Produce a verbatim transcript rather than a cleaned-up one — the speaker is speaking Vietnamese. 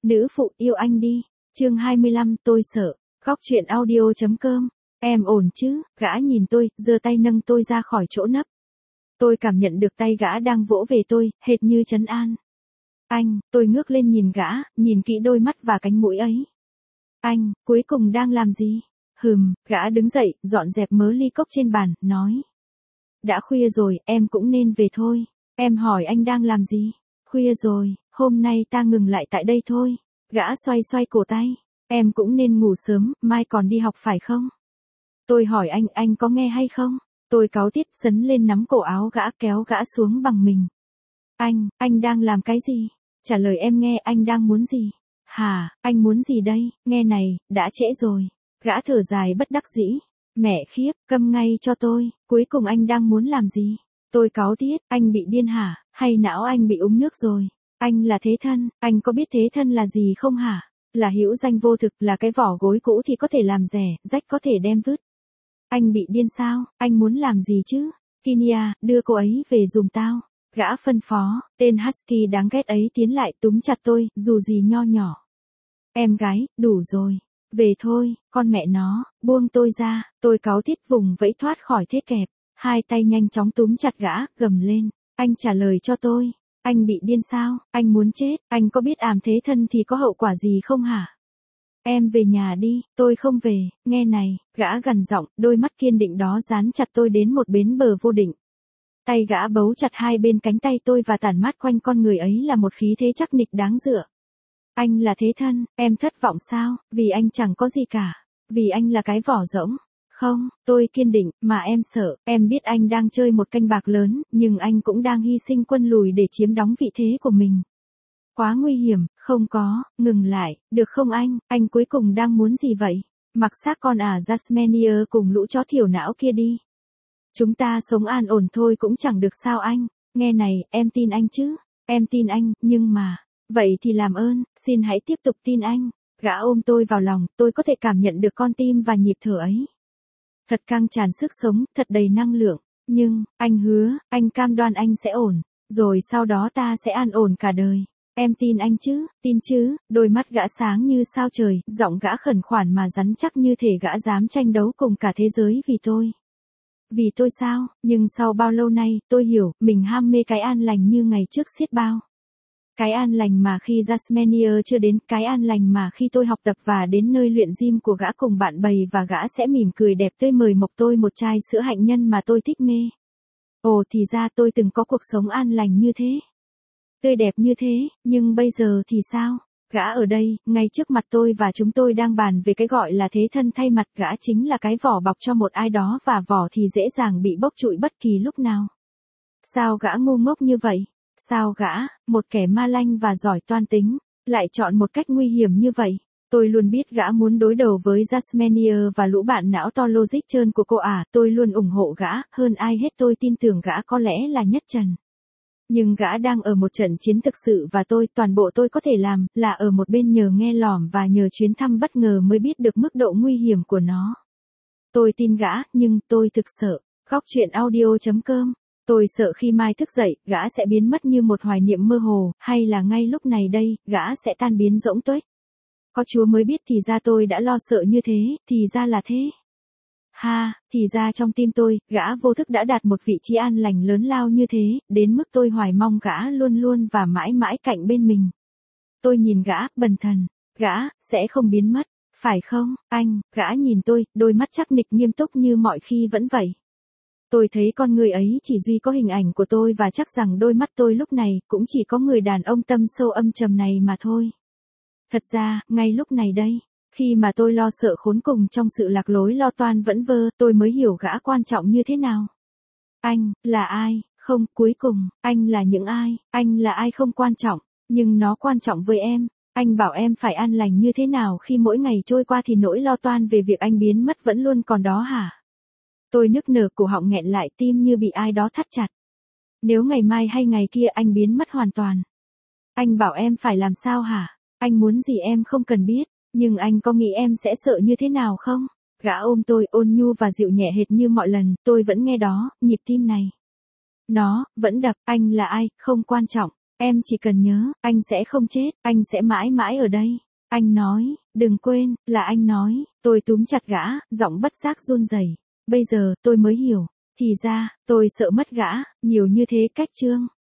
Nữ phụ yêu anh đi. Chương hai mươi lăm tôi sợ. Góc truyện audio chấm com. Em ổn chứ? Gã nhìn tôi, giơ tay nâng tôi ra khỏi chỗ nấp. Tôi cảm nhận được tay gã đang vỗ về tôi, hệt như trấn an. Anh, tôi ngước lên nhìn gã, nhìn kỹ đôi mắt và cánh mũi ấy. Anh, cuối cùng đang làm gì? Hừm, gã đứng dậy, dọn dẹp mớ ly cốc trên bàn, nói. Đã khuya rồi, em cũng nên về thôi. Em hỏi anh đang làm gì? Khuya rồi, hôm nay ta ngừng lại tại đây thôi. Gã xoay xoay cổ tay. Em cũng nên ngủ sớm, mai còn đi học phải không? Tôi hỏi anh, anh có nghe hay không? Tôi cáu tiết sấn lên nắm cổ áo gã kéo gã xuống bằng mình. Anh, anh đang làm cái gì? Trả lời em nghe anh đang muốn gì? Hả, anh muốn gì đây? Nghe này, đã trễ rồi. Gã thở dài bất đắc dĩ. Mẹ khiếp, câm ngay cho tôi, cuối cùng anh đang muốn làm gì? Tôi cáu tiết, anh bị điên hả? Hay não anh bị uống nước rồi? Anh là thế thân, anh có biết thế thân là gì không hả? Là hữu danh vô thực, là cái vỏ gối cũ thì có thể làm rẻ, rách có thể đem vứt. Anh bị điên sao? Anh muốn làm gì chứ? Kinya, đưa cô ấy về giùm tao. Gã phân phó, tên Husky đáng ghét ấy tiến lại túm chặt tôi, dù gì nho nhỏ. Em gái, đủ rồi. Về thôi, con mẹ nó, buông tôi ra. Tôi cáu tiết vùng vẫy thoát khỏi thế kẹp. Hai tay nhanh chóng túm chặt gã, gầm lên. Anh trả lời cho tôi. Anh bị điên sao? Anh muốn chết? Anh có biết ảm thế thân thì có hậu quả gì không hả? Em về nhà đi, tôi không về. Nghe này, gã gằn giọng, đôi mắt kiên định đó dán chặt tôi đến một bến bờ vô định. Tay gã bấu chặt hai bên cánh tay tôi và tản mát quanh con người ấy là một khí thế chắc nịch đáng dựa. Anh là thế thân, em thất vọng sao? Vì anh chẳng có gì cả. Vì anh là cái vỏ rỗng. Không, tôi kiên định, mà em sợ. Em biết anh đang chơi một canh bạc lớn, nhưng anh cũng đang hy sinh quân lùi để chiếm đóng vị thế của mình. Quá nguy hiểm, không có, ngừng lại, được không anh? Anh cuối cùng đang muốn gì vậy? Mặc xác con à Jasmanier cùng lũ chó thiểu não kia đi. Chúng ta sống an ổn thôi cũng chẳng được sao anh. Nghe này, em tin anh chứ? Em tin anh, nhưng mà... Vậy thì làm ơn, xin hãy tiếp tục tin anh. Gã ôm tôi vào lòng, tôi có thể cảm nhận được con tim và nhịp thở ấy. Thật căng tràn sức sống, thật đầy năng lượng. Nhưng, anh hứa, anh cam đoan anh sẽ ổn. Rồi sau đó ta sẽ an ổn cả đời. Em tin anh chứ, tin chứ? Đôi mắt gã sáng như sao trời, giọng gã khẩn khoản mà rắn chắc như thể gã dám tranh đấu cùng cả thế giới vì tôi. Vì tôi sao? Nhưng sau bao lâu nay, tôi hiểu, mình ham mê cái an lành như ngày trước xiết bao. Cái an lành mà khi Jasmanier chưa đến, cái an lành mà khi tôi học tập và đến nơi luyện gym của gã cùng bạn bầy và gã sẽ mỉm cười đẹp tươi mời mộc tôi một chai sữa hạnh nhân mà tôi thích mê. Ồ thì ra tôi từng có cuộc sống an lành như thế. Tươi đẹp như thế, nhưng bây giờ thì sao? Gã ở đây, ngay trước mặt tôi và chúng tôi đang bàn về cái gọi là thế thân thay mặt gã chính là cái vỏ bọc cho một ai đó và vỏ thì dễ dàng bị bốc trụi bất kỳ lúc nào. Sao gã ngu ngốc như vậy? Sao gã, một kẻ ma lanh và giỏi toan tính, lại chọn một cách nguy hiểm như vậy? Tôi luôn biết gã muốn đối đầu với Jasmanier và lũ bạn não to logic trơn của cô à, tôi luôn ủng hộ gã, hơn ai hết tôi tin tưởng gã có lẽ là nhất trần. Nhưng gã đang ở một trận chiến thực sự và tôi, toàn bộ tôi có thể làm, là ở một bên nhờ nghe lỏm và nhờ chuyến thăm bất ngờ mới biết được mức độ nguy hiểm của nó. Tôi tin gã, nhưng tôi thực sợ. Góc truyện audio chấm com. Tôi sợ khi mai thức dậy, gã sẽ biến mất như một hoài niệm mơ hồ, hay là ngay lúc này đây, gã sẽ tan biến rỗng tuếch. Có Chúa mới biết thì ra tôi đã lo sợ như thế, thì ra là thế. Ha, thì ra trong tim tôi, gã vô thức đã đạt một vị trí an lành lớn lao như thế, đến mức tôi hoài mong gã luôn luôn và mãi mãi cạnh bên mình. Tôi nhìn gã, bần thần, gã, sẽ không biến mất, phải không, anh? Gã nhìn tôi, đôi mắt chắc nịch nghiêm túc như mọi khi vẫn vậy. Tôi thấy con người ấy chỉ duy có hình ảnh của tôi và chắc rằng đôi mắt tôi lúc này cũng chỉ có người đàn ông tâm sâu âm trầm này mà thôi. Thật ra, ngay lúc này đây, khi mà tôi lo sợ khốn cùng trong sự lạc lối lo toan vẫn vơ, tôi mới hiểu gã quan trọng như thế nào. Anh, là ai? Không, cuối cùng, anh là những ai? Anh là ai không quan trọng, nhưng nó quan trọng với em. Anh bảo em phải an lành như thế nào khi mỗi ngày trôi qua thì nỗi lo toan về việc anh biến mất vẫn luôn còn đó hả? Tôi nức nở, cổ họng nghẹn lại, tim như bị ai đó thắt chặt. Nếu ngày mai hay ngày kia anh biến mất hoàn toàn, anh bảo em phải làm sao hả? Anh muốn gì em không cần biết, nhưng anh có nghĩ em sẽ sợ như thế nào không? Gã ôm tôi, ôn nhu và dịu nhẹ hệt như mọi lần, tôi vẫn nghe đó, nhịp tim này. Nó, vẫn đập, anh là ai, không quan trọng. Em chỉ cần nhớ, anh sẽ không chết, anh sẽ mãi mãi ở đây. Anh nói, đừng quên, là anh nói, tôi túm chặt gã, giọng bất giác run rẩy. Bây giờ, tôi mới hiểu. Thì ra, tôi sợ mất gã, nhiều như thế cách Trương.